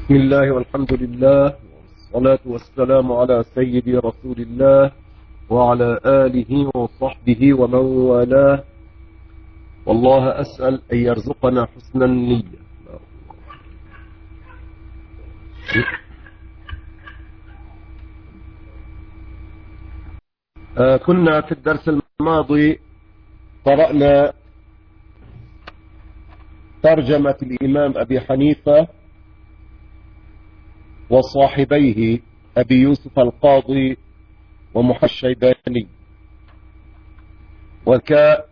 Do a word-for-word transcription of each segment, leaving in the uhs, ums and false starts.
بسم الله والحمد لله والصلاة والسلام على سيدي رسول الله وعلى آله وصحبه ومن والاه. والله أسأل أن يرزقنا حسن النية. آه كنا في الدرس الماضي قرأنا ترجمة الإمام أبي حنيفة وصاحبيه أبي يوسف القاضي ومحمد الشيباني، وك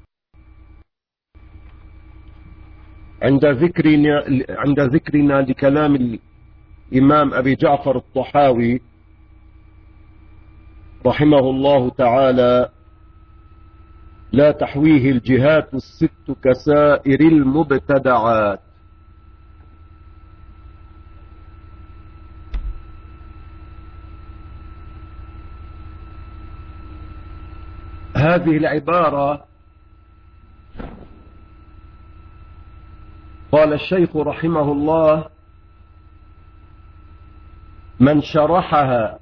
عند ذكرنا عند ذكرنا لكلام الإمام أبي جعفر الطحاوي رحمه الله تعالى: لا تحويه الجهات الست كسائر المبتدعات. هذه العبارة قال الشيخ رحمه الله: من شرحها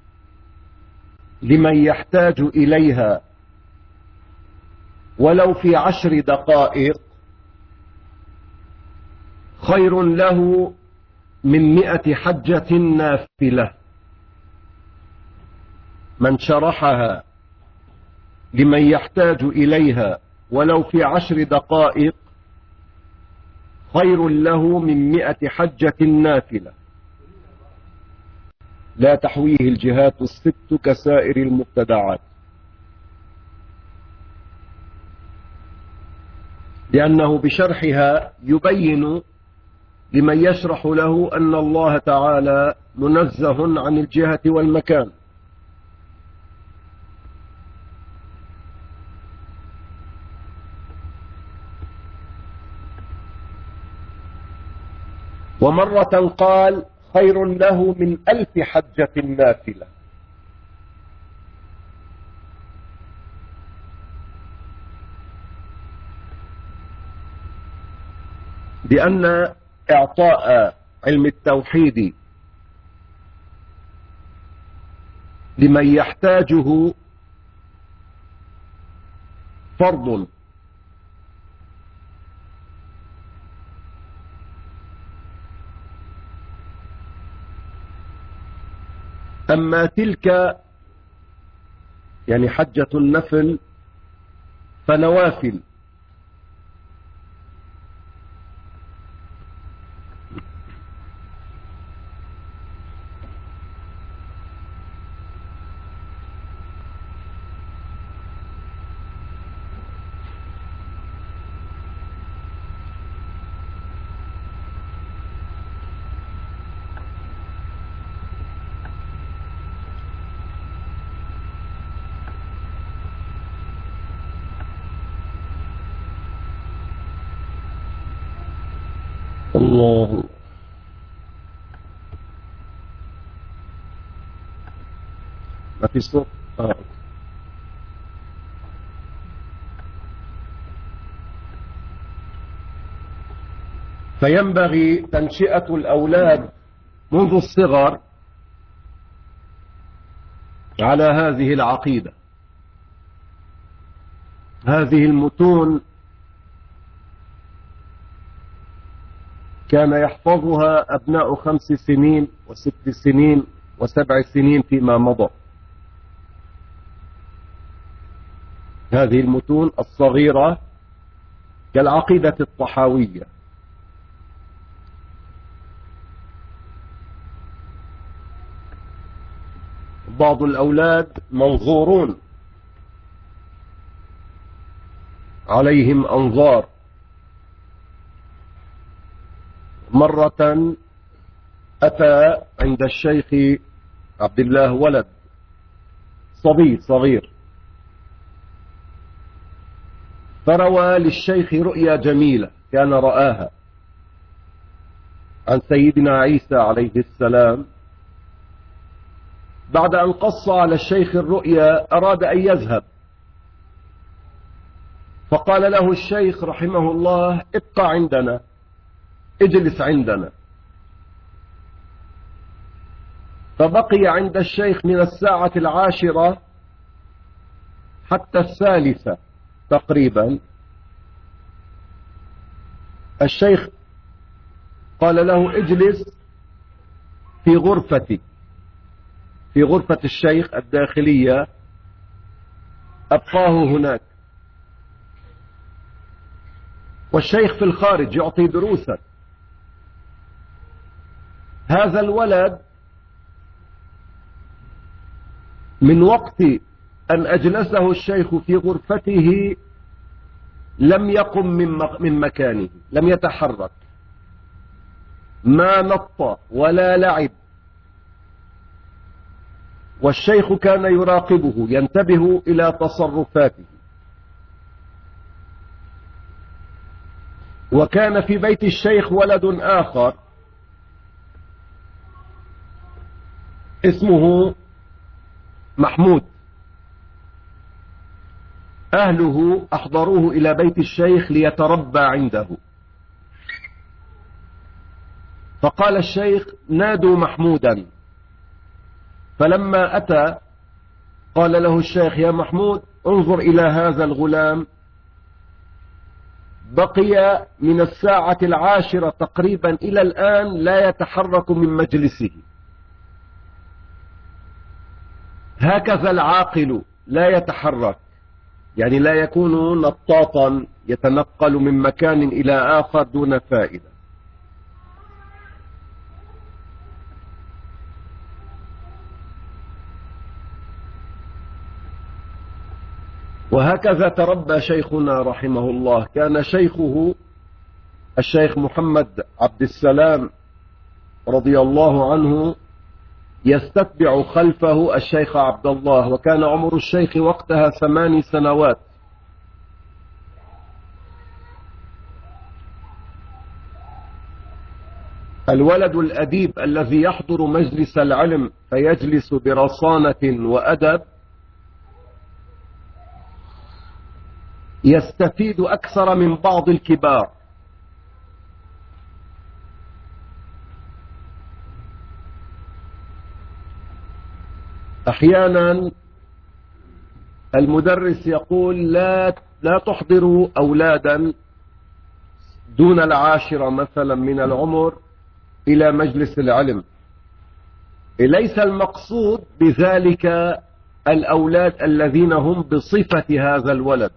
لمن يحتاج إليها ولو في عشر دقائق خير له من مئة حجة نافلة. من شرحها لمن يحتاج إليها ولو في عشر دقائق خير له من مئة حجة نافلة. لا تحويه الجهات الست كسائر المبتدعات، لأنه بشرحها يبين لمن يشرح له أن الله تعالى منزه عن الجهة والمكان. ومرة قال: خير له من ألف حجة نافلة. لأن إعطاء علم التوحيد لمن يحتاجه فرض، أما تلك يعني حجة النفل فنوافل. الله ما في صوت. آه. فينبغي تنشئة الأولاد منذ الصغر على هذه العقيدة. هذه المتون كان يحفظها أبناء خمس سنين وست سنين وسبع سنين فيما مضى. هذه المتون الصغيرة كالعقيدة الطحاوية. بعض الأولاد منظورون عليهم أنظار. مرة أتى عند الشيخ عبد الله ولد صبي صغير، فروى للشيخ رؤيا جميلة كان رآها عن سيدنا عيسى عليه السلام. بعد أن قص على الشيخ الرؤيا أراد أن يذهب، فقال له الشيخ رحمه الله: ابقى عندنا، اجلس عندنا. فبقي عند الشيخ من الساعة العاشرة حتى الثالثة تقريبا. الشيخ قال له اجلس في غرفتي، في غرفة الشيخ الداخلية، أبقاه هناك، والشيخ في الخارج يعطي دروسا. هذا الولد من وقت أن أجلسه الشيخ في غرفته لم يقم من مكانه، لم يتحرك، ما نط ولا لعب، والشيخ كان يراقبه ينتبه إلى تصرفاته. وكان في بيت الشيخ ولد آخر اسمه محمود، أهله أحضروه إلى بيت الشيخ ليتربى عنده، فقال الشيخ نادوا محمودا، فلما أتى قال له الشيخ يا محمود انظر إلى هذا الغلام، بقي من الساعة العاشرة تقريبا إلى الآن لا يتحرك من مجلسه، هكذا العاقل لا يتحرك، يعني لا يكون نطاطا يتنقل من مكان إلى آخر دون فائدة. وهكذا تربى شيخنا رحمه الله. كان شيخه الشيخ محمد عبد السلام رضي الله عنه يستتبع خلفه الشيخ عبد الله، وكان عمر الشيخ وقتها ثماني سنوات. الولد الأديب الذي يحضر مجلس العلم فيجلس برصانة وأدب يستفيد أكثر من بعض الكبار. أحيانا المدرس يقول لا لا تحضروا أولادا دون العاشرة مثلا من العمر إلى مجلس العلم. ليس المقصود بذلك الأولاد الذين هم بصفة هذا الولد،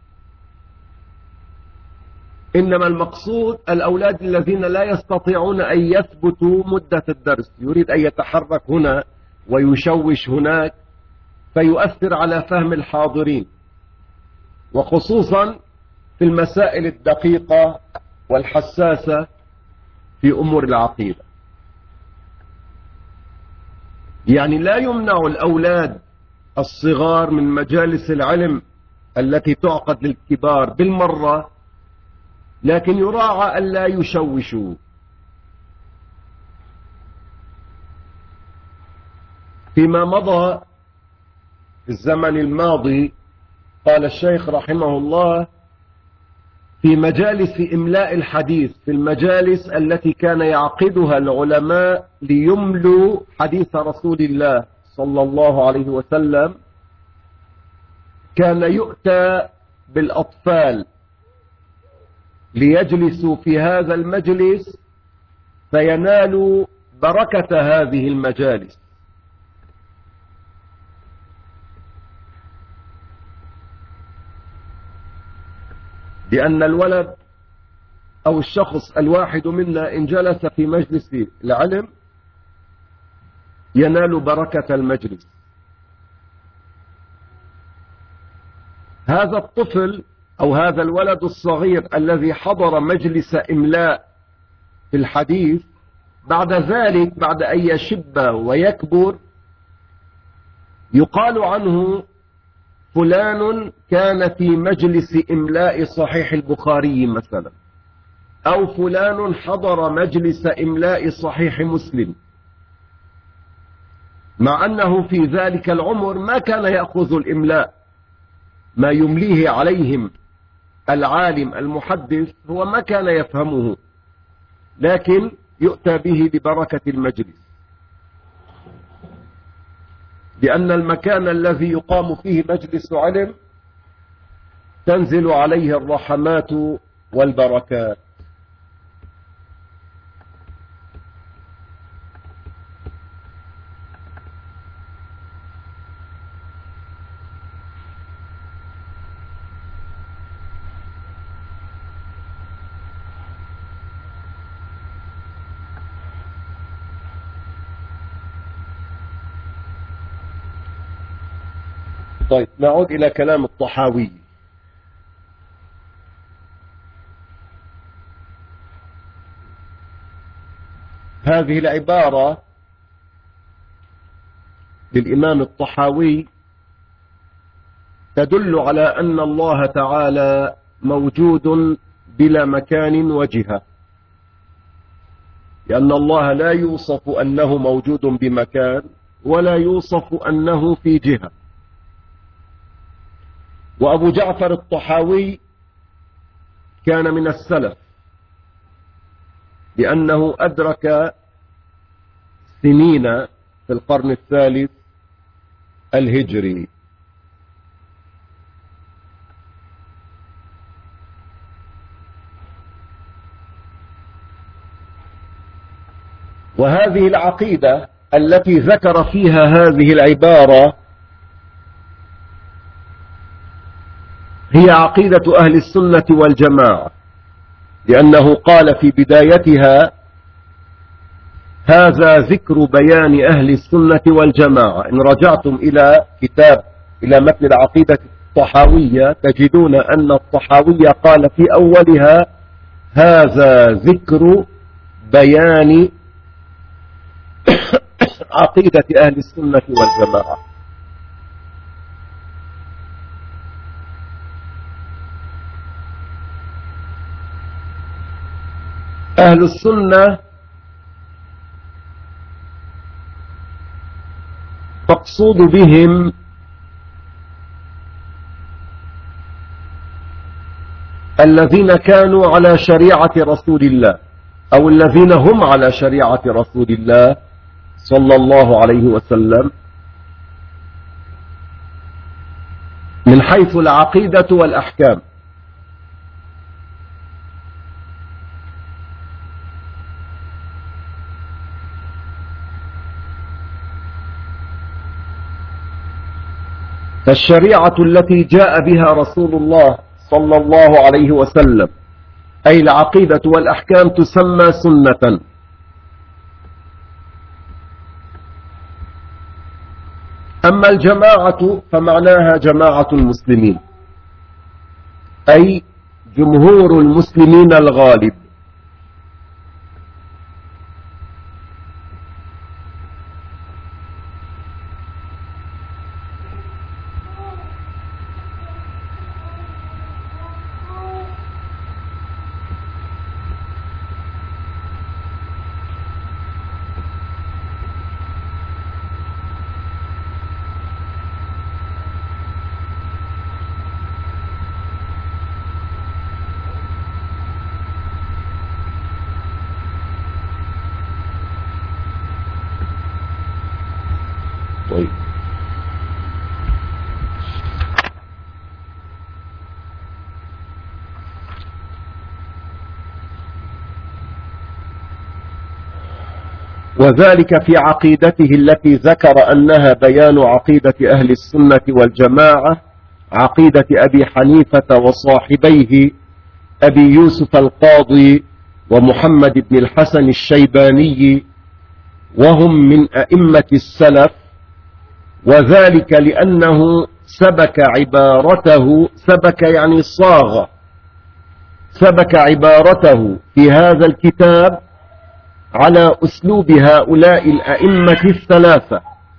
إنما المقصود الأولاد الذين لا يستطيعون أن يثبتوا مدة الدرس، يريد أن يتحرك هنا ويشوش هناك فيؤثر على فهم الحاضرين، وخصوصا في المسائل الدقيقة والحساسة في أمور العقيدة. يعني لا يمنع الأولاد الصغار من مجالس العلم التي تعقد للكبار بالمرة، لكن يراعى ألا يشوشوا. فيما مضى في الزمن الماضي قال الشيخ رحمه الله في مجالس إملاء الحديث، في المجالس التي كان يعقدها العلماء ليملوا حديث رسول الله صلى الله عليه وسلم، كان يؤتى بالأطفال ليجلسوا في هذا المجلس فينالوا بركة هذه المجالس. لأن الولد أو الشخص الواحد منا إن جلس في مجلس العلم ينال بركة المجلس. هذا الطفل أو هذا الولد الصغير الذي حضر مجلس إملاء في الحديث بعد ذلك بعد أن يشب ويكبر يقال عنه فلان كان في مجلس إملاء صحيح البخاري مثلا، أو فلان حضر مجلس إملاء صحيح مسلم، مع أنه في ذلك العمر ما كان يأخذ الإملاء، ما يمليه عليهم العالم المحدث هو ما كان يفهمه، لكن يؤتى به لبركة المجلس. بأن المكان الذي يقام فيه مجلس علم تنزل عليه الرحمات والبركات. طيب نعود إلى كلام الطحاوي. هذه العبارة للإمام الطحاوي تدل على أن الله تعالى موجود بلا مكان وجهة، لأن الله لا يوصف أنه موجود بمكان ولا يوصف أنه في جهة. وأبو جعفر الطحاوي كان من السلف، لأنه أدرك سنين في القرن الثالث الهجري. وهذه العقيدة التي ذكر فيها هذه العبارة هي عقيدة أهل السنة والجماعة، لأنه قال في بدايتها: هذا ذكر بيان أهل السنة والجماعة. إن رجعتم إلى كتاب إلى متن العقيدة الطحاوية تجدون أن الطحاوية قال في أولها: هذا ذكر بيان عقيدة أهل السنة والجماعة. أهل السنة مقصود بهم الذين كانوا على شريعة رسول الله، أو الذين هم على شريعة رسول الله صلى الله عليه وسلم من حيث العقيدة والأحكام. فالشريعة التي جاء بها رسول الله صلى الله عليه وسلم أي العقيدة والأحكام تسمى سنة. أما الجماعة فمعناها جماعة المسلمين، أي جمهور المسلمين الغالب. طيب وذلك في عقيدته التي ذكر أنها بيان عقيدة أهل السنة والجماعة، عقيدة أبي حنيفة وصاحبيه أبي يوسف القاضي ومحمد بن الحسن الشيباني، وهم من أئمة السلف. وذلك لأنه سبك عبارته، سبك يعني صاغ، سبك عبارته في هذا الكتاب على أسلوب هؤلاء الأئمة الثلاثة،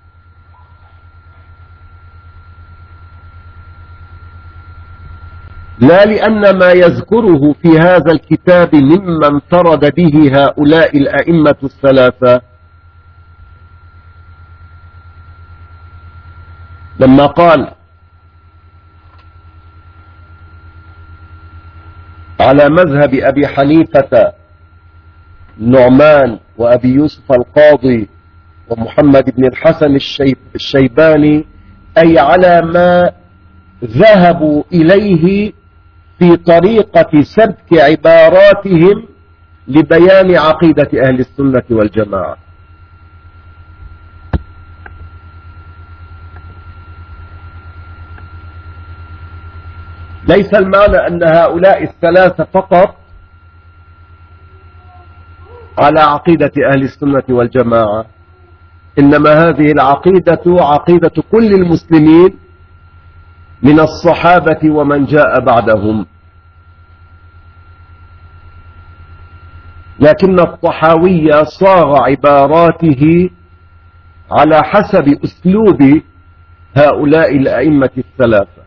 لا لأن ما يذكره في هذا الكتاب مما انفرد به هؤلاء الأئمة الثلاثة. لما قال على مذهب أبي حنيفة النعمان وأبي يوسف القاضي ومحمد بن الحسن الشيباني، أي على ما ذهبوا إليه في طريقة سبك عباراتهم لبيان عقيدة أهل السنة والجماعة. ليس المعنى أن هؤلاء الثلاثة فقط على عقيدة أهل السنة والجماعة، إنما هذه العقيدة عقيدة كل المسلمين من الصحابة ومن جاء بعدهم. لكن الطحاوي صاغ عباراته على حسب أسلوب هؤلاء الأئمة الثلاثة.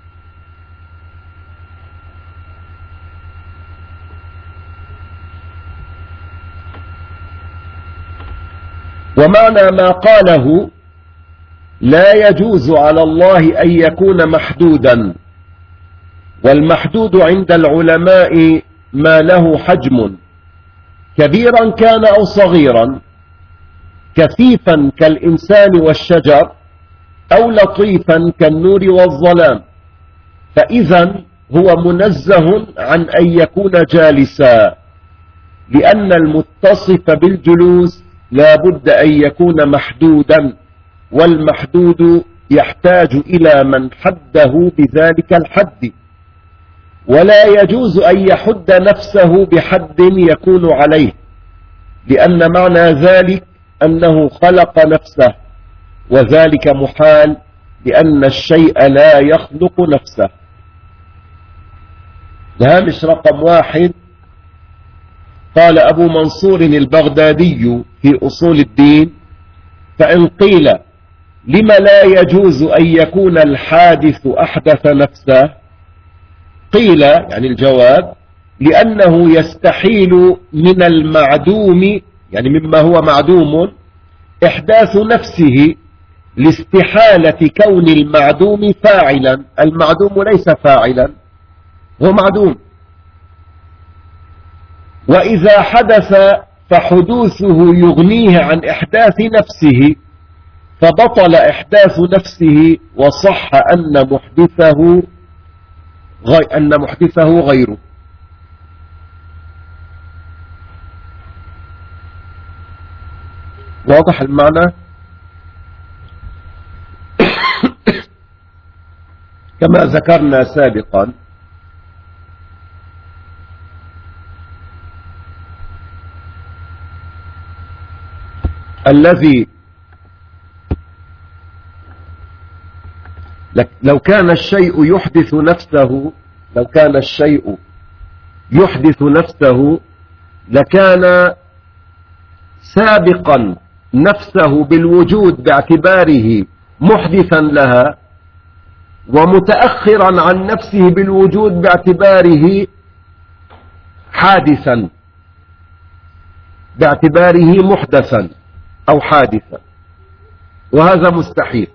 ومعنى ما قاله: لا يجوز على الله أن يكون محدودا، والمحدود عند العلماء ما له حجم كبيرا كان أو صغيرا، كثيفا كالإنسان والشجر، أو لطيفا كالنور والظلام، فإذا هو منزه عن أن يكون جالسا، لأن المتصف بالجلوس لا بد أن يكون محدودا، والمحدود يحتاج إلى من حده بذلك الحد، ولا يجوز أن يحد نفسه بحد يكون عليه، لأن معنى ذلك أنه خلق نفسه، وذلك محال، لأن الشيء لا يخلق نفسه. الهامش رقم واحد: قال أبو منصور البغدادي في أصول الدين: فإن قيل لما لا يجوز أن يكون الحادث أحدث نفسه، قيل يعني الجواب: لأنه يستحيل من المعدوم، يعني مما هو معدوم، إحداث نفسه، لاستحالة كون المعدوم فاعلا. المعدوم ليس فاعلا، هو معدوم، وإذا حدث فحدوثه يغنيه عن إحداث نفسه، فبطل إحداث نفسه، وصح أن محدثه غي... أن محدثه غيره. واضح المعنى؟ كما ذكرنا سابقا، الذي لو كان الشيء يحدث نفسه لو كان الشيء يحدث نفسه لكان سابقا نفسه بالوجود باعتباره محدثا لها، ومتأخرا عن نفسه بالوجود باعتباره حادثا، باعتباره محدثا أو حادثا، وهذا مستحيل.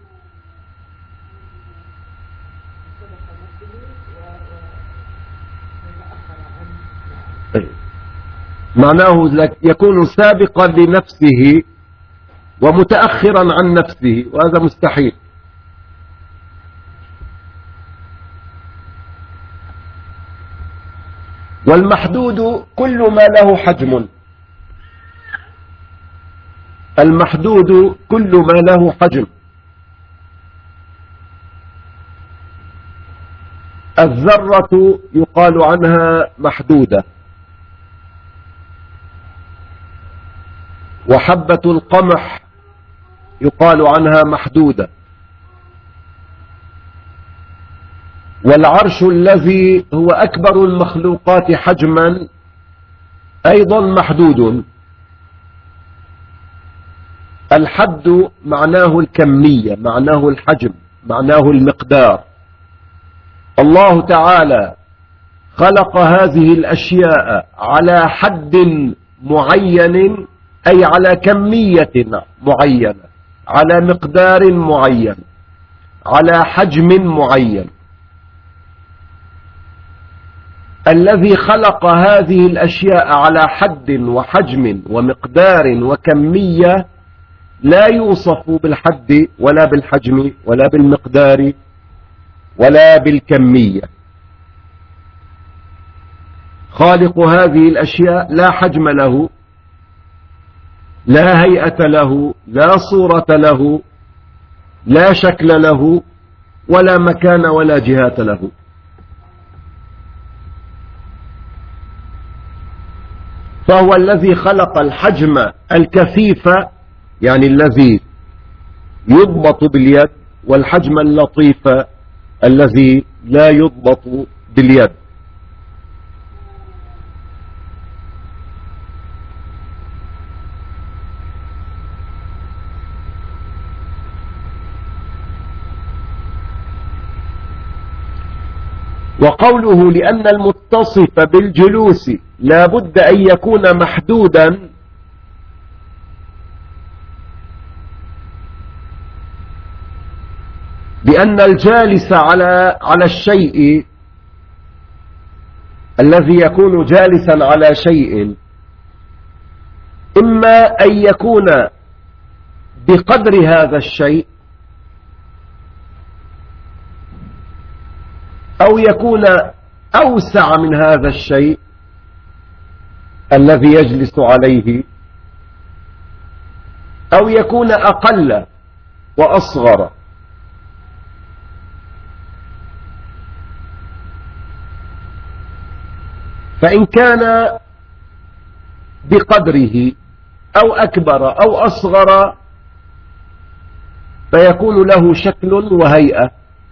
معناه يكون سابقا لنفسه ومتأخرا عن نفسه، وهذا مستحيل. والمحدود كل ما له حجم، المحدود كل ما له حجم. الذرة يقال عنها محدودة، وحبة القمح يقال عنها محدودة، والعرش الذي هو أكبر المخلوقات حجما أيضا محدود. الحد معناه الكمية، معناه الحجم، معناه المقدار. الله تعالى خلق هذه الأشياء على حد معين، أي على كمية معينة، على مقدار معين، على حجم معين. الذي خلق هذه الأشياء على حد وحجم ومقدار وكمية لا يوصف بالحد ولا بالحجم ولا بالمقدار ولا بالكمية. خالق هذه الأشياء لا حجم له، لا هيئة له، لا صورة له، لا شكل له، ولا مكان ولا جهات له. فهو الذي خلق الحجم الكثيف، يعني الذي يضبط باليد، والحجم اللطيف الذي لا يضبط باليد. وقوله لأن المتصف بالجلوس لا بد أن يكون محدودا، بأن الجالس على على الشيء الذي يكون جالسا على شيء إما أن يكون بقدر هذا الشيء أو يكون أوسع من هذا الشيء الذي يجلس عليه، أو يكون أقل وأصغر. فإن كان بقدره أو أكبر أو أصغر فيكون له شكل وهيئة.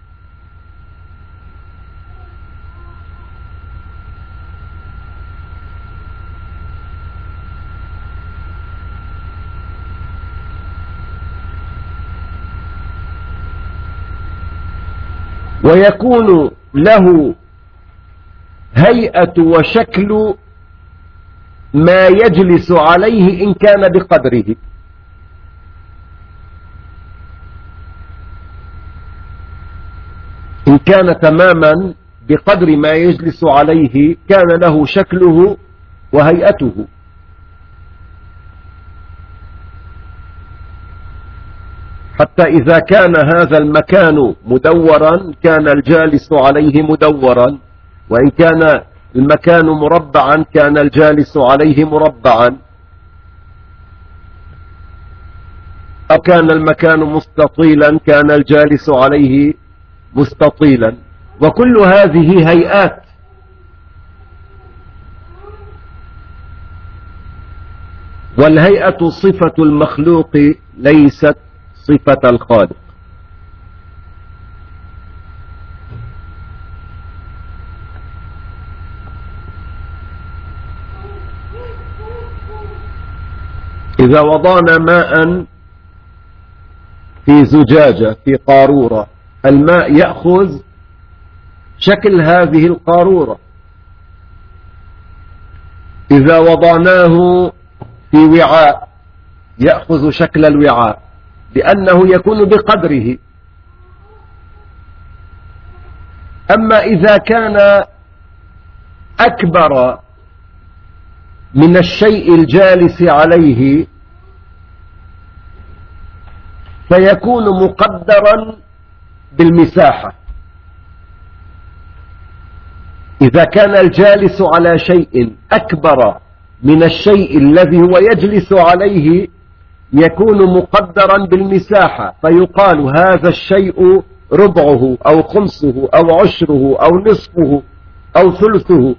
ويكون له هيئة وشكل ما يجلس عليه إن كان بقدره. إن كان تماما بقدر ما يجلس عليه كان له شكله وهيئته. حتى إذا كان هذا المكان مدورا كان الجالس عليه مدورا، وإن كان المكان مربعا كان الجالس عليه مربعا، أو كان المكان مستطيلا كان الجالس عليه مستطيلا. وكل هذه هيئات. والهيئة صفة المخلوق ليست صفة الخالق. إذا وضعنا ماء في زجاجة في قارورة، الماء يأخذ شكل هذه القارورة. إذا وضعناه في وعاء يأخذ شكل الوعاء لأنه يكون بقدره. أما إذا كان أكبر من الشيء الجالس عليه فيكون مقدرا بالمساحة. إذا كان الجالس على شيء أكبر من الشيء الذي هو يجلس عليه يكون مقدرا بالمساحة، فيقال هذا الشيء ربعه أو خمسه أو عشره أو نصفه أو ثلثه.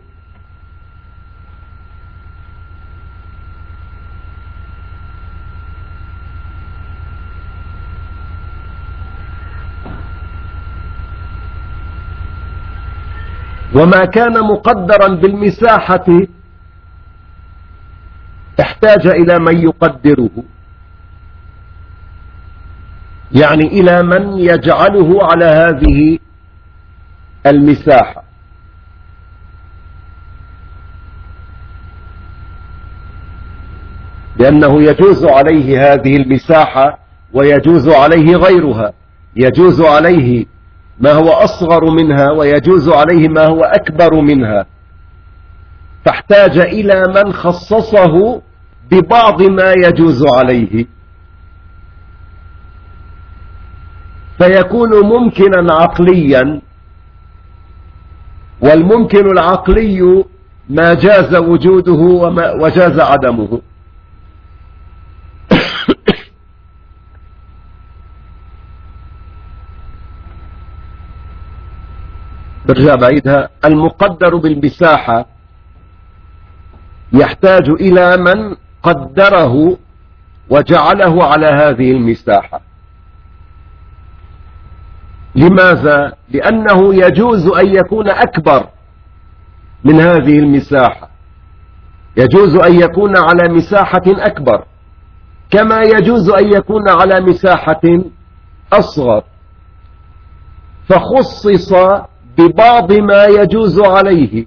وما كان مقدرا بالمساحة احتاج إلى من يقدره، يعني إلى من يجعله على هذه المساحة. لأنه يجوز عليه هذه المساحة ويجوز عليه غيرها، يجوز عليه ما هو أصغر منها ويجوز عليه ما هو أكبر منها، فاحتاج إلى من خصصه ببعض ما يجوز عليه. فيكون ممكنا عقليا، والممكن العقلي ما جاز وجوده وما وجاز عدمه. برجع بعيدها. المقدر بالمساحة يحتاج إلى من قدره وجعله على هذه المساحة. لماذا؟ لأنه يجوز أن يكون أكبر من هذه المساحة، يجوز أن يكون على مساحة أكبر، كما يجوز أن يكون على مساحة أصغر، فخصص ببعض ما يجوز عليه،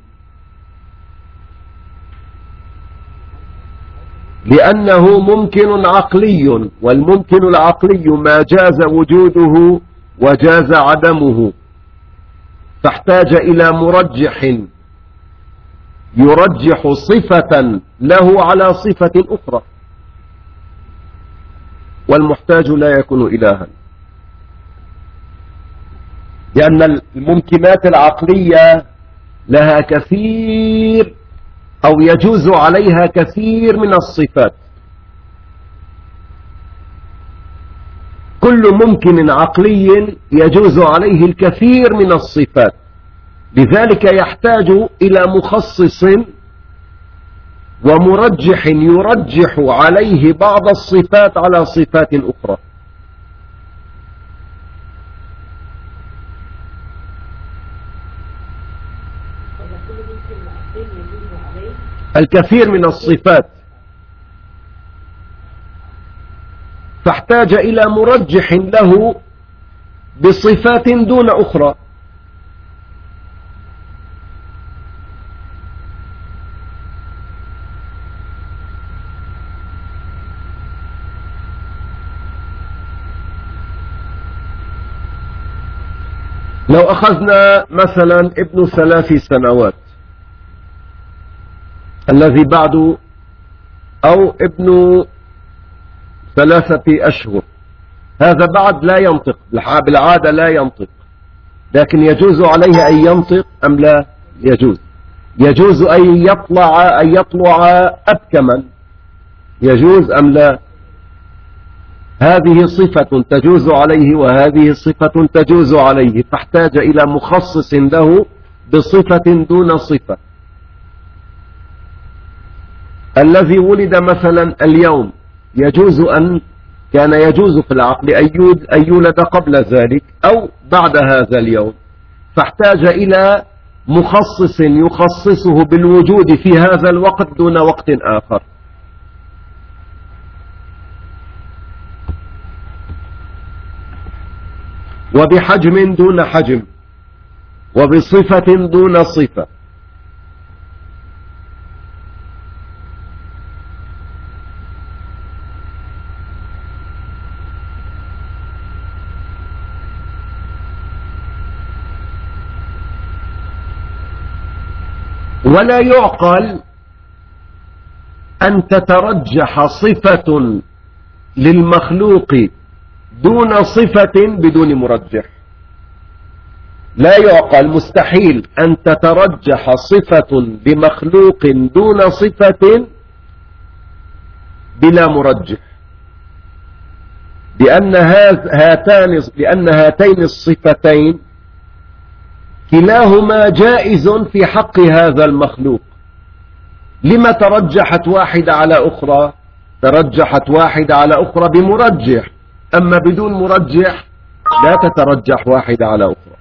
لأنه ممكن عقلي، والممكن العقلي ما جاز وجوده وجاز عدمه، فاحتاج إلى مرجح يرجح صفة له على صفة أخرى، والمحتاج لا يكون إلها، لأن الممكنات العقلية لها كثير أو يجوز عليها كثير من الصفات. كل ممكن عقلي يجوز عليه الكثير من الصفات، لذلك يحتاج إلى مخصص ومرجح يرجح عليه بعض الصفات على صفات أخرى. الكثير من الصفات، فاحتاج إلى مرجح له بصفات دون أخرى. لو أخذنا مثلا ابن ثلاث سنوات الذي بعده، أو ابن ثلاثة أشهر، هذا بعد لا ينطق، بالعادة لا ينطق، لكن يجوز عليه أن ينطق أم لا يجوز؟ يجوز أن يطلع أن يطلع أبكما، يجوز أم لا؟ هذه صفة تجوز عليه وهذه صفة تجوز عليه، فاحتاج إلى مخصص له بصفة دون صفة. الذي ولد مثلا اليوم يجوز أن كان يجوز في العقل أن يولد قبل ذلك أو بعد هذا اليوم، فاحتاج إلى مخصص يخصصه بالوجود في هذا الوقت دون وقت آخر. وبحجم دون حجم، وبصفة دون صفة. ولا يعقل أن تترجح صفة للمخلوق دون صفة بدون مرجح. لا يعقل، مستحيل أن تترجح صفة لمخلوق دون صفة بلا مرجح، لأن هاتان لأن هاتين الصفتين كلاهما جائز في حق هذا المخلوق. لما ترجحت واحدة على أخرى؟ ترجحت واحدة على أخرى بمرجح، أما بدون مرجح لا تترجح واحدة على أخرى.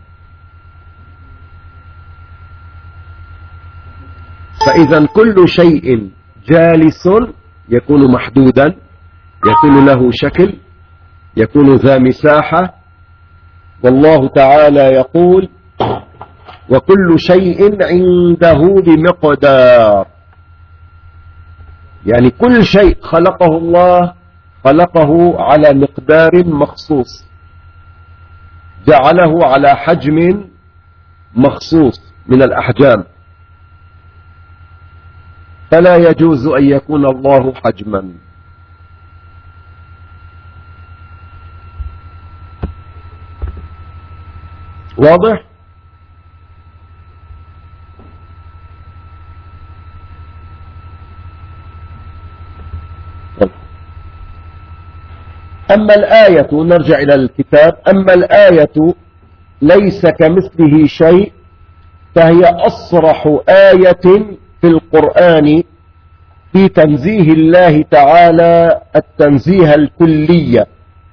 فإذا كل شيء جالس يكون محدودا، يكون له شكل، يكون ذا مساحة. والله تعالى يقول: وكل شيء عنده بمقدار. يعني كل شيء خلقه الله خلقه على مقدار مخصوص، جعله على حجم مخصوص من الأحجام، فلا يجوز أن يكون الله حجما. واضح؟ أما الآية، نرجع إلى الكتاب، أما الآية ليس كمثله شيء فهي أصرح آية في القرآن في تنزيه الله تعالى التنزيه الكلي.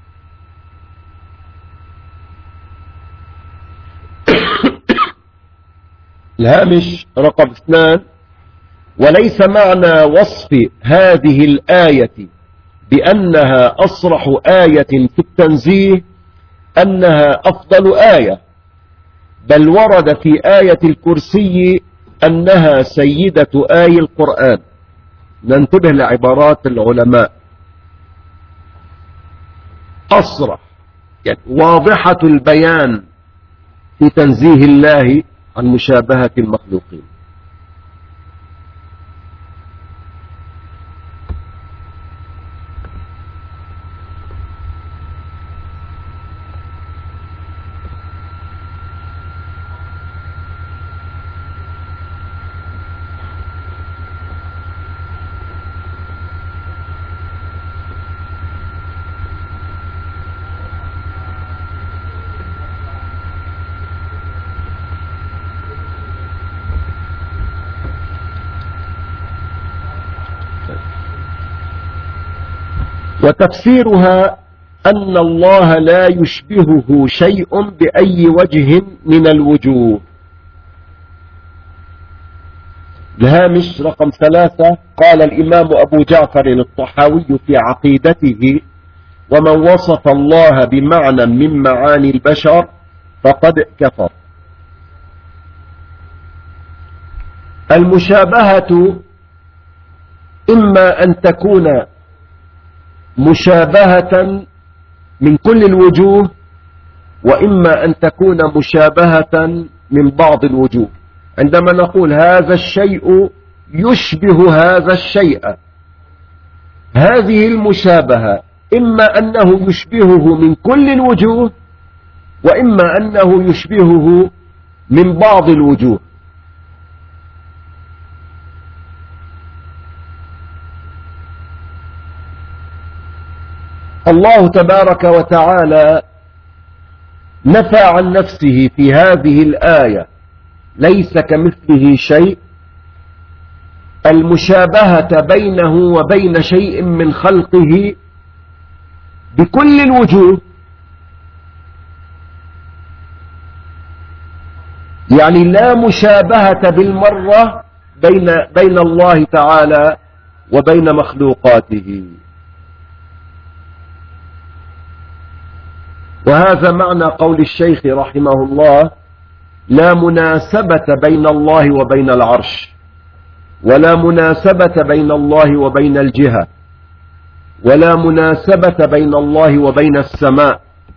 الهامش رقم اثنان: وليس معنى وصف هذه الآية بأنها أصرح آية في التنزيه أنها أفضل آية، بل ورد في آية الكرسي أنها سيدة آي القرآن. ننتبه لعبارات العلماء. أصرح يعني واضحة البيان في تنزيه الله عن مشابهة المخلوقين. وتفسيرها أن الله لا يشبهه شيء بأي وجه من الوجوه. الهامش رقم ثلاثة: قال الإمام أبو جعفر الطحاوي في عقيدته: ومن وصف الله بمعنى من معاني البشر فقد كفر. المشابهة إما أن تكون مشابهة من كل الوجوه، وإما أن تكون مشابهة من بعض الوجوه. عندما نقول هذا الشيء يشبه هذا الشيء، هذه المشابهة إما أنه يشبهه من كل الوجوه، وإما أنه يشبهه من بعض الوجوه. الله تبارك وتعالى نفى عن نفسه في هذه الآية ليس كمثله شيء المشابهة بينه وبين شيء من خلقه بكل الوجوه. يعني لا مشابهة بالمرة بين بين الله تعالى وبين مخلوقاته. وهذا معنى قول الشيخ رحمه الله: لا مناسبة بين الله وبين العرش، ولا مناسبة بين الله وبين الجهة، ولا مناسبة بين الله وبين السماء،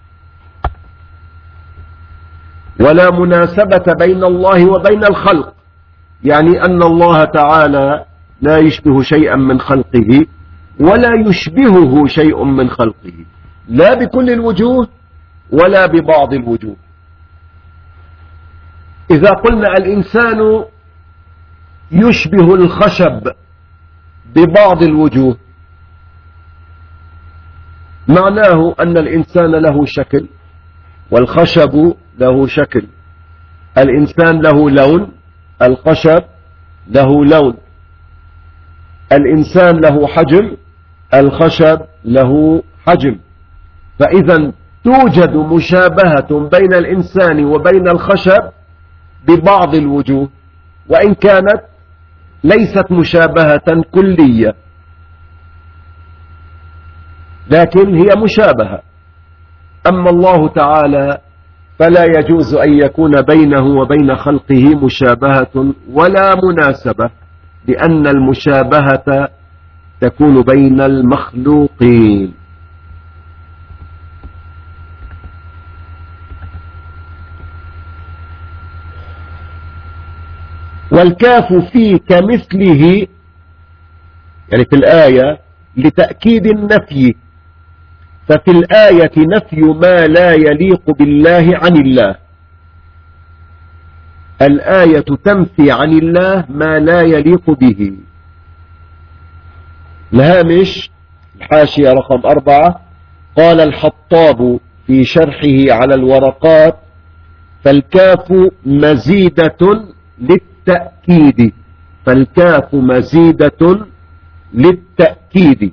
ولا مناسبة بين الله وبين الخلق. يعني أن الله تعالى لا يشبه شيئا من خلقه، ولا يشبهه شيء من خلقه، لا بكل الوجوه ولا ببعض الوجوه. إذا قلنا الإنسان يشبه الخشب ببعض الوجوه، معناه أن الإنسان له شكل والخشب له شكل، الإنسان له لون، الخشب له لون، الإنسان له حجم، الخشب له حجم. فإذا توجد مشابهة بين الإنسان وبين الخشب ببعض الوجوه، وإن كانت ليست مشابهة كلية، لكن هي مشابهة. أما الله تعالى فلا يجوز أن يكون بينه وبين خلقه مشابهة ولا مناسبة، لأن المشابهة تكون بين المخلوقين. والكاف في كمثله يعني في الآية لتأكيد النفي، ففي الآية نفي ما لا يليق بالله عن الله، الآية تنفي عن الله ما لا يليق به. الهامش الحاشية رقم أربعة، قال الحطاب في شرحه على الورقات: فالكاف مزيدة للتأكيد، فالكاف مزيدة للتأكيد.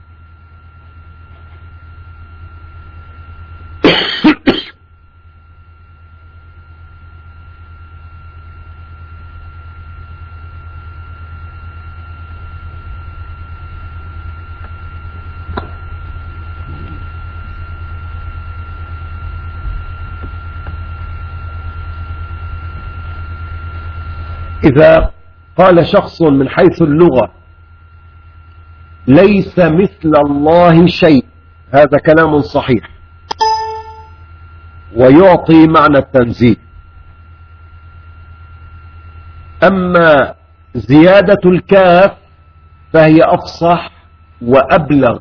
إذا قال شخص من حيث اللغة ليس مثل الله شيء، هذا كلام صحيح ويعطي معنى التنزيه. أما زيادة الكاف فهي أفصح وأبلغ،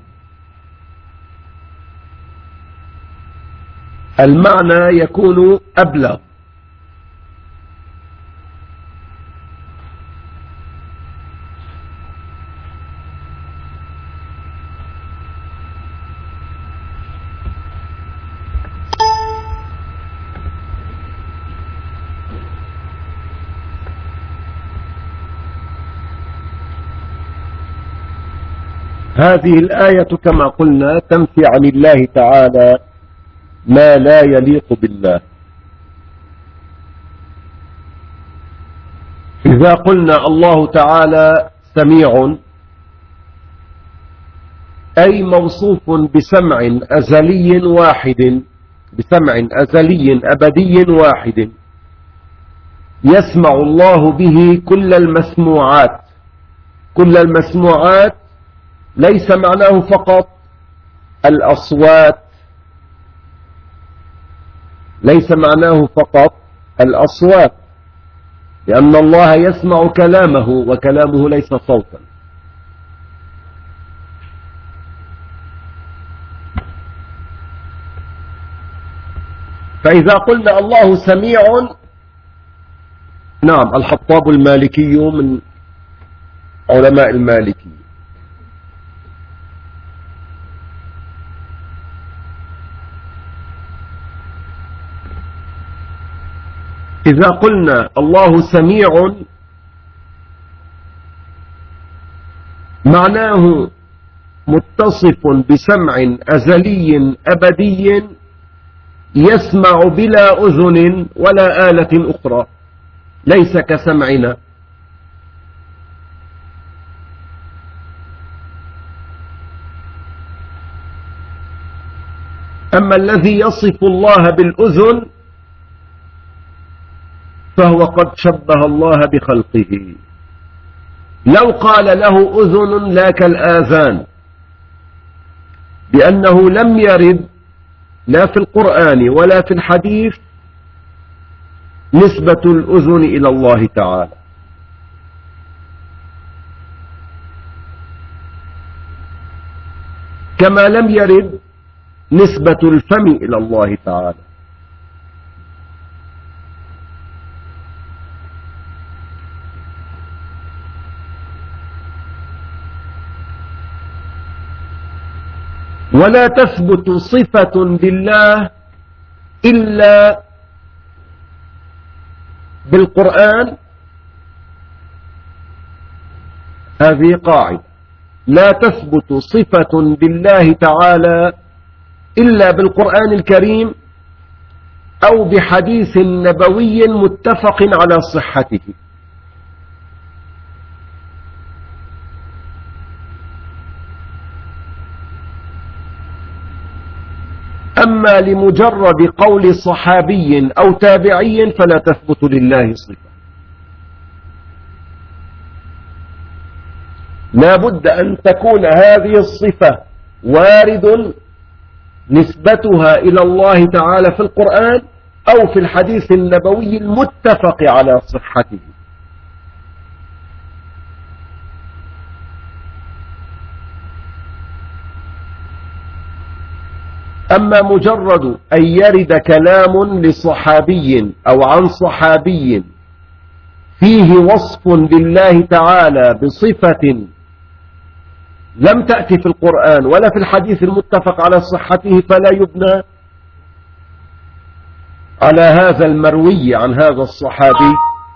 المعنى يكون أبلغ. هذه الآية كما قلنا تنفي عن الله تعالى ما لا يليق بالله. إذا قلنا الله تعالى سميع، أي موصوف بسمع أزلي واحد، بسمع أزلي أبدي واحد يسمع الله به كل المسموعات. كل المسموعات ليس معناه فقط الأصوات، ليس معناه فقط الأصوات، لأن الله يسمع كلامه وكلامه ليس صوتا. فإذا قلنا الله سميع، نعم، الحطاب المالكي من علماء المالكي. إذا قلنا الله سميع معناه متصف بسمع أزلي أبدي يسمع بلا أذن ولا آلة أخرى، ليس كسمعنا. أما الذي يصف الله بالأذن فهو قد شبه الله بخلقه. لو قال له أذن لا كالآذان، بأنه لم يرد لا في القرآن ولا في الحديث نسبة الأذن إلى الله تعالى. كما لم يرد نسبة الفم إلى الله تعالى. ولا تثبت صفة لله إلا بالقرآن. هذه قاعدة، لا تثبت صفة لله تعالى إلا بالقرآن الكريم أو بحديث نبوي متفق على صحته. أما لمجرد قول صحابي أو تابعي فلا تثبت لله صفة. لا بد أن تكون هذه الصفة وارد نسبتها إلى الله تعالى في القرآن أو في الحديث النبوي المتفق على صحته. أما مجرد أن يرد كلام لصحابي أو عن صحابي فيه وصف لله تعالى بصفة لم تأتي في القرآن ولا في الحديث المتفق على صحته، فلا يبنى على هذا المروي عن هذا الصحابي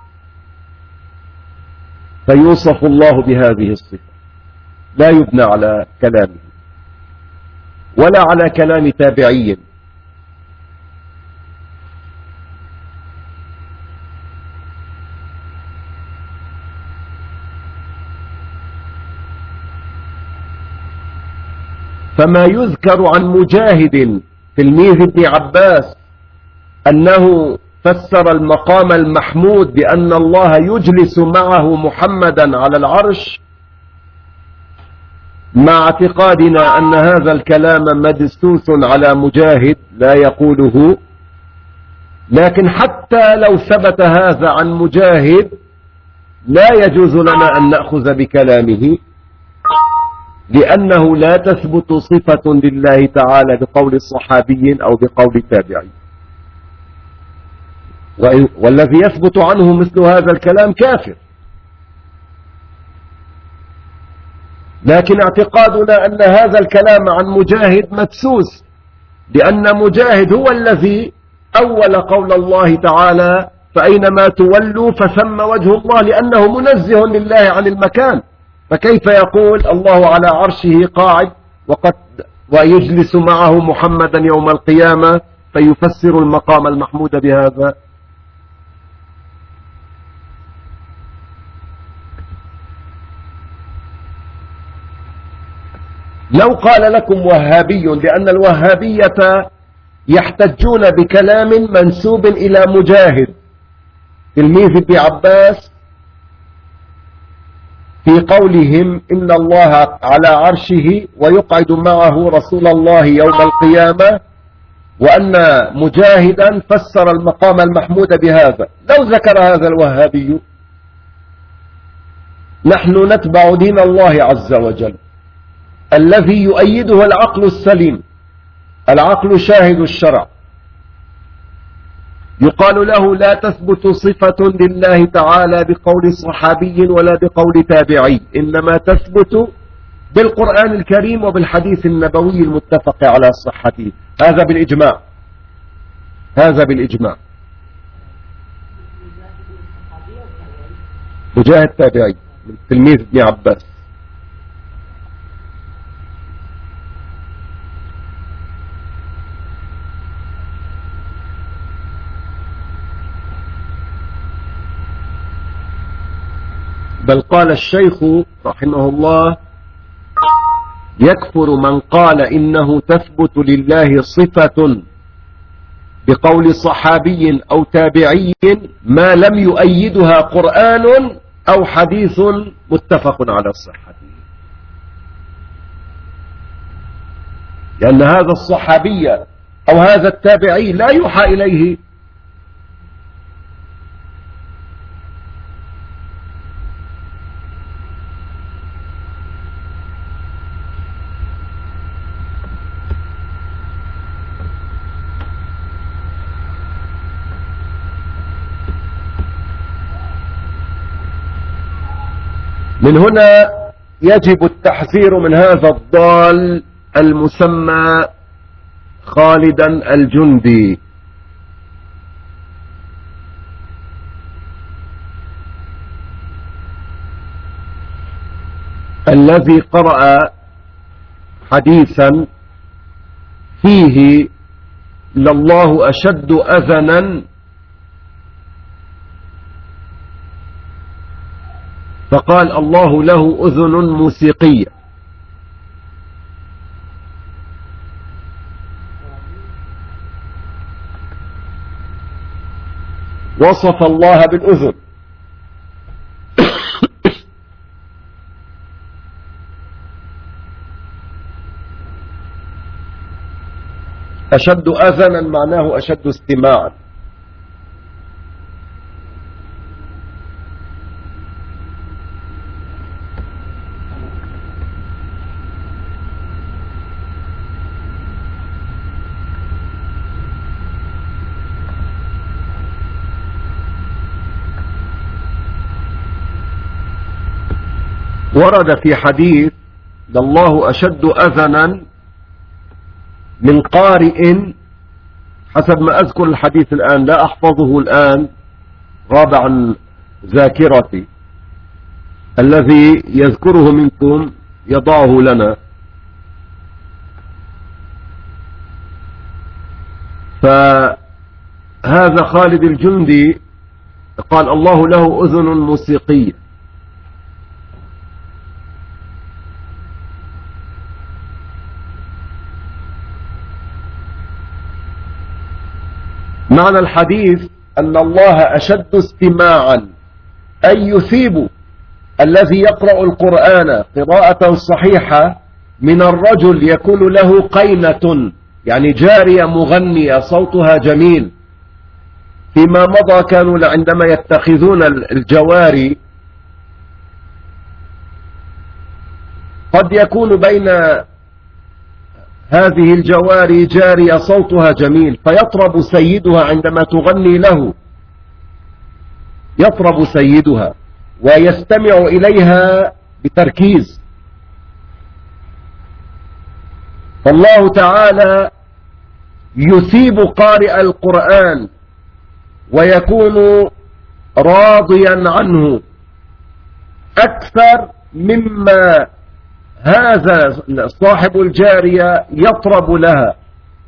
فيوصف الله بهذه الصفة، لا يبنى على كلامه ولا على كلام تابعي. فما يذكر عن مجاهد تلميذ ابن عباس أنه فسر المقام المحمود بأن الله يجلس معه محمدا على العرش، مع اعتقادنا أن هذا الكلام مدسوس على مجاهد لا يقوله، لكن حتى لو ثبت هذا عن مجاهد لا يجوز لنا أن نأخذ بكلامه، لأنه لا تثبت صفة لله تعالى بقول صحابي أو بقول تابعي، والذي يثبت عنه مثل هذا الكلام كافر. لكن اعتقادنا أن هذا الكلام عن مجاهد مدسوس، لأن مجاهد هو الذي أول قول الله تعالى فأينما تولوا فثم وجه الله، لأنه منزه لله عن المكان، فكيف يقول الله على عرشه قاعد وقد ويجلس معه محمدا يوم القيامة فيفسر المقام المحمود بهذا؟ لو قال لكم وهابي، لأن الوهابية يحتجون بكلام منسوب إلى مجاهد تلميذ ابن عباس في قولهم إن الله على عرشه ويقعد معه رسول الله يوم القيامة، وأن مجاهدا فسر المقام المحمود بهذا، لو ذكر هذا الوهابي نحن نتبع دين الله عز وجل الذي يؤيده العقل السليم، العقل شاهد الشرع، يقال له لا تثبت صفة لله تعالى بقول صحابي ولا بقول تابعي، إنما تثبت بالقرآن الكريم وبالحديث النبوي المتفق على صحته. هذا بالإجماع، هذا بالإجماع. مجاهد تابعي من تلميذ ابن عباس. بل قال الشيخ رحمه الله يكفر من قال إنه تثبت لله صفة بقول صحابي أو تابعي ما لم يؤيدها قرآن أو حديث متفق على صحته، لأن هذا الصحابي أو هذا التابعي لا يوحى إليه، من هنا يجب التحذير من هذا الضال المسمى خالدا الجندي، الذي قرأ حديثا فيه لله أشد أذنا فقال الله له أذن موسيقية، وصف الله بالأذن. أشد أذنا معناه أشد استماعا. ورد في حديث لله أشد أذنا من قارئ، حسب ما أذكر الحديث الآن لا أحفظه الآن، غاب عن ذاكرتي، الذي يذكره منكم يضعه لنا. فهذا خالد الجندي قال الله له أذن موسيقية. معنى الحديث أن الله أشد استماعا، أي يثيب الذي يقرأ القرآن قراءة صحيحة من الرجل يكون له قينة، يعني جارية مغنية صوتها جميل. فيما مضى كانوا عندما يتخذون الجواري قد يكون بين هذه الجواري جارية صوتها جميل، فيطرب سيدها عندما تغني له، يطرب سيدها ويستمع إليها بتركيز. فالله تعالى يثيب قارئ القرآن ويكون راضيا عنه أكثر مما هذا صاحب الجارية يطرب لها.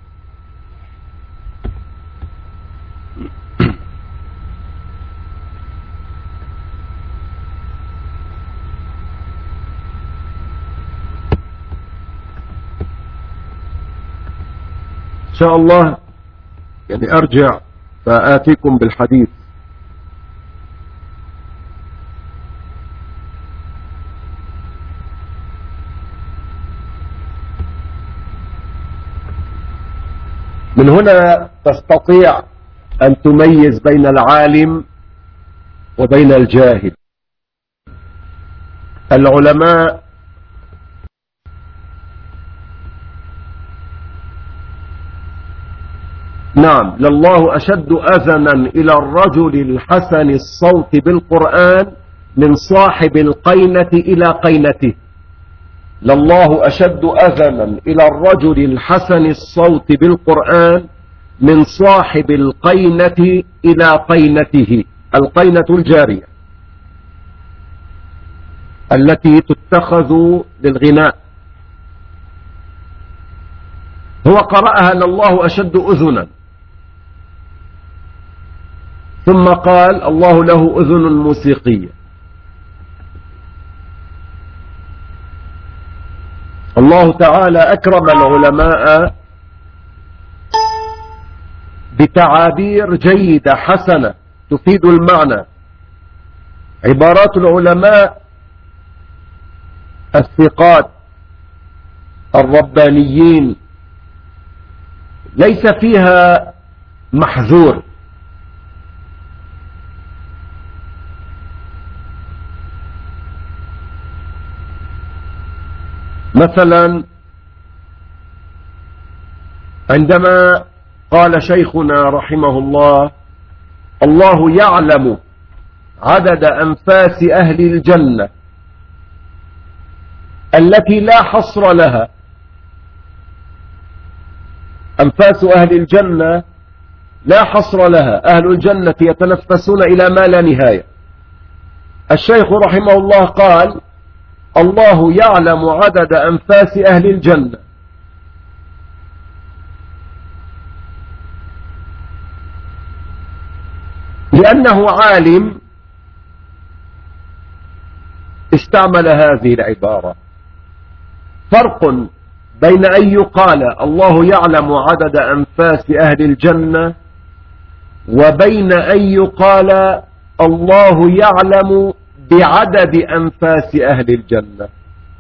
إن شاء الله يعني أرجع فآتيكم بالحديث. من هنا تستطيع أن تميز بين العالم وبين الجاهل. العلماء نعم لله أشد أذنا إلى الرجل الحسن الصوت بالقرآن من صاحب القينة إلى قينته. لله أشد أذنا إلى الرجل الحسن الصوت بالقرآن من صاحب القينة إلى قينته. القينة الجارية التي تتخذ للغناء. هو قرأها لله أشد أذنا، ثم قال الله له أذن موسيقية. الله تعالى أكرم العلماء بتعابير جيدة حسنة تفيد المعنى. عبارات العلماء الثقات الربانيين ليس فيها محذور. مثلا عندما قال شيخنا رحمه الله الله يعلم عدد أنفاس أهل الجنة التي لا حصر لها. أنفاس أهل الجنة لا حصر لها، أهل الجنة يتنفسون إلى ما لا نهاية. الشيخ رحمه الله قال الله يعلم عدد أنفاس أهل الجنة، لأنه عالم استعمل هذه العبارة. فرق بين أن يقال الله يعلم عدد أنفاس أهل الجنة وبين أن يقال الله يعلم بعدد أنفاس أهل الجنة.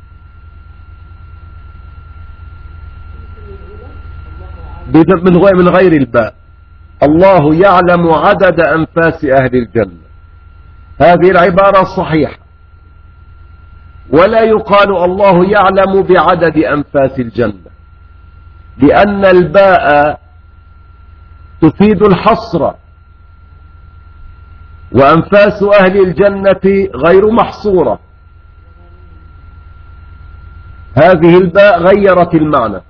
من غير الباء، الله يعلم عدد أنفاس أهل الجنة، هذه العبارة صحيحة. ولا يقال الله يعلم بعدد أنفاس الجنة، لأن الباء تفيد الحصر، وأنفاس أهل الجنة غير محصورة. هذه الباء غيرت المعنى،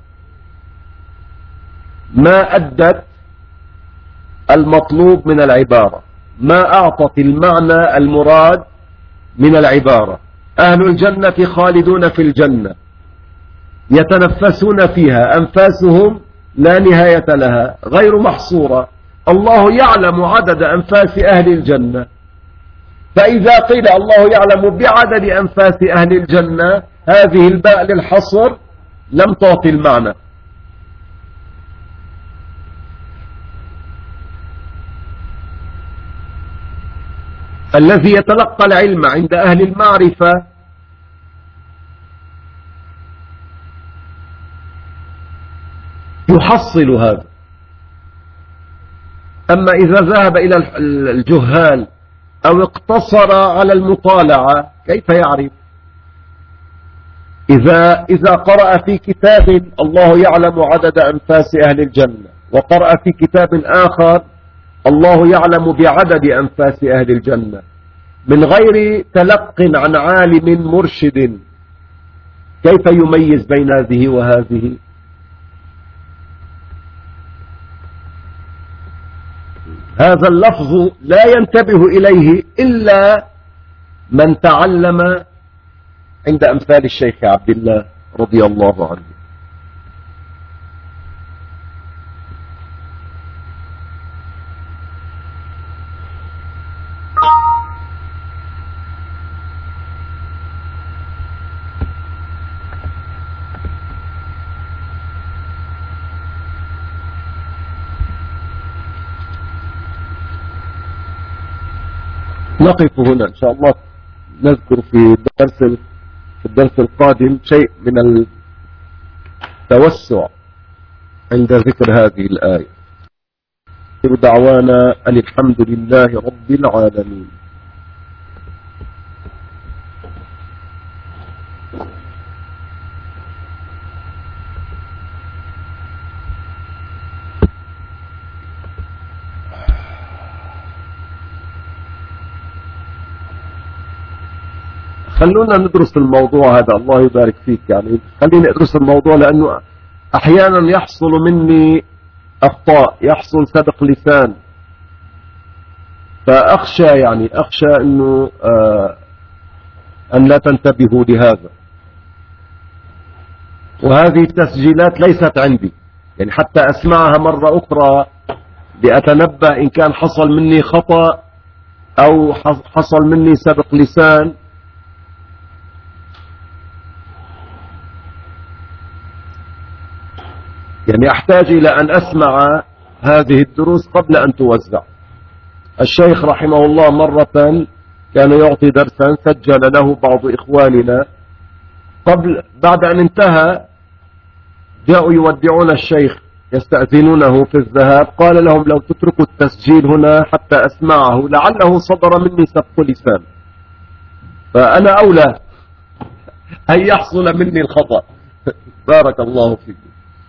ما أدت المطلوب من العبارة، ما أعطت المعنى المراد من العبارة. أهل الجنة خالدون في الجنة يتنفسون فيها أنفاسهم لا نهاية لها غير محصورة، الله يعلم عدد أنفاس أهل الجنة، فإذا قيل الله يعلم بعدد أنفاس أهل الجنة هذه الباء للحصر لم تعطي المعنى. الذي يتلقى العلم عند أهل المعرفة يحصل هذا، أما إذا ذهب إلى الجهال أو اقتصر على المطالعة كيف يعرف؟ إذا, إذا قرأ في كتاب الله يعلم عدد أنفاس أهل الجنة، وقرأ في كتاب آخر الله يعلم بعدد أنفاس أهل الجنة، من غير تلق عن عالم مرشد، كيف يميز بين هذه وهذه؟ هذا اللفظ لا ينتبه إليه إلا من تعلم عند أمثال الشيخ عبد الله رضي الله عنه. نقف هنا إن شاء الله، نذكر في الدرس في الدرس القادم شيء من التوسع عند ذكر هذه الآية. دعوانا أن الحمد لله رب العالمين. خلونا ندرس الموضوع هذا، الله يبارك فيك، يعني خليني أدرس الموضوع، لأنه أحيانا يحصل مني أخطاء، يحصل سبق لسان، فأخشى يعني أخشى أنه آه أن لا تنتبهوا لهذا. وهذه التسجيلات ليست عندي، يعني حتى أسمعها مرة أخرى لأتنبه إن كان حصل مني خطأ أو حصل مني سبق لسان. يعني أحتاج إلى أن أسمع هذه الدروس قبل أن توزع. الشيخ رحمه الله مرة كان يعطي درسا سجل له بعض إخواننا، قبل بعد أن انتهى جاءوا يودعون الشيخ يستأذنونه في الذهاب، قال لهم لو تتركوا التسجيل هنا حتى أسمعه لعله صدر مني سبق لسان، فأنا أولى أن يحصل مني الخطأ. بارك الله فيكم.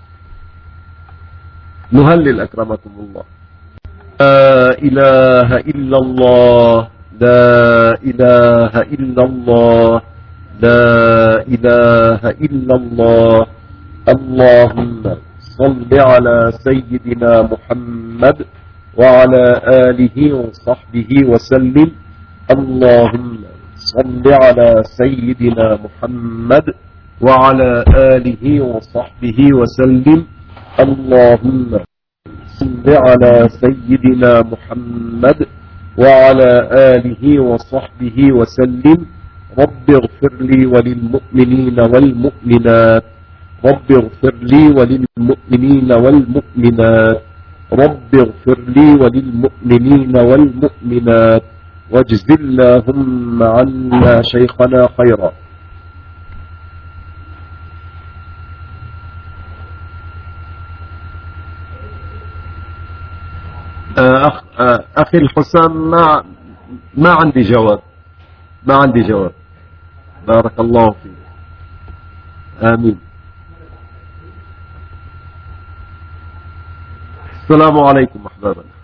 نهلل أكرمكم الله. لا إله إلا الله، لا إله إلا الله، لا إله إلا الله. اللهم صل على سيدنا محمد وعلى آله وصحبه وسلم. اللهم صل على سيدنا محمد وعلى آله وصحبه وسلم. اللهم صل على سيدنا محمد وعلى آله وصحبه وسلم. رب اغفر لي وللمؤمنين والمؤمنات، رب اغفر لي وللمؤمنين والمؤمنات، رب اغفر لي وللمؤمنين والمؤمنات، واجز اللهم عنا شيخنا خيرا. أخ أخي الحسام، ما ما عندي جواب، ما عندي جواب. بارك الله فيك. آمين. السلام عليكم أحبابنا.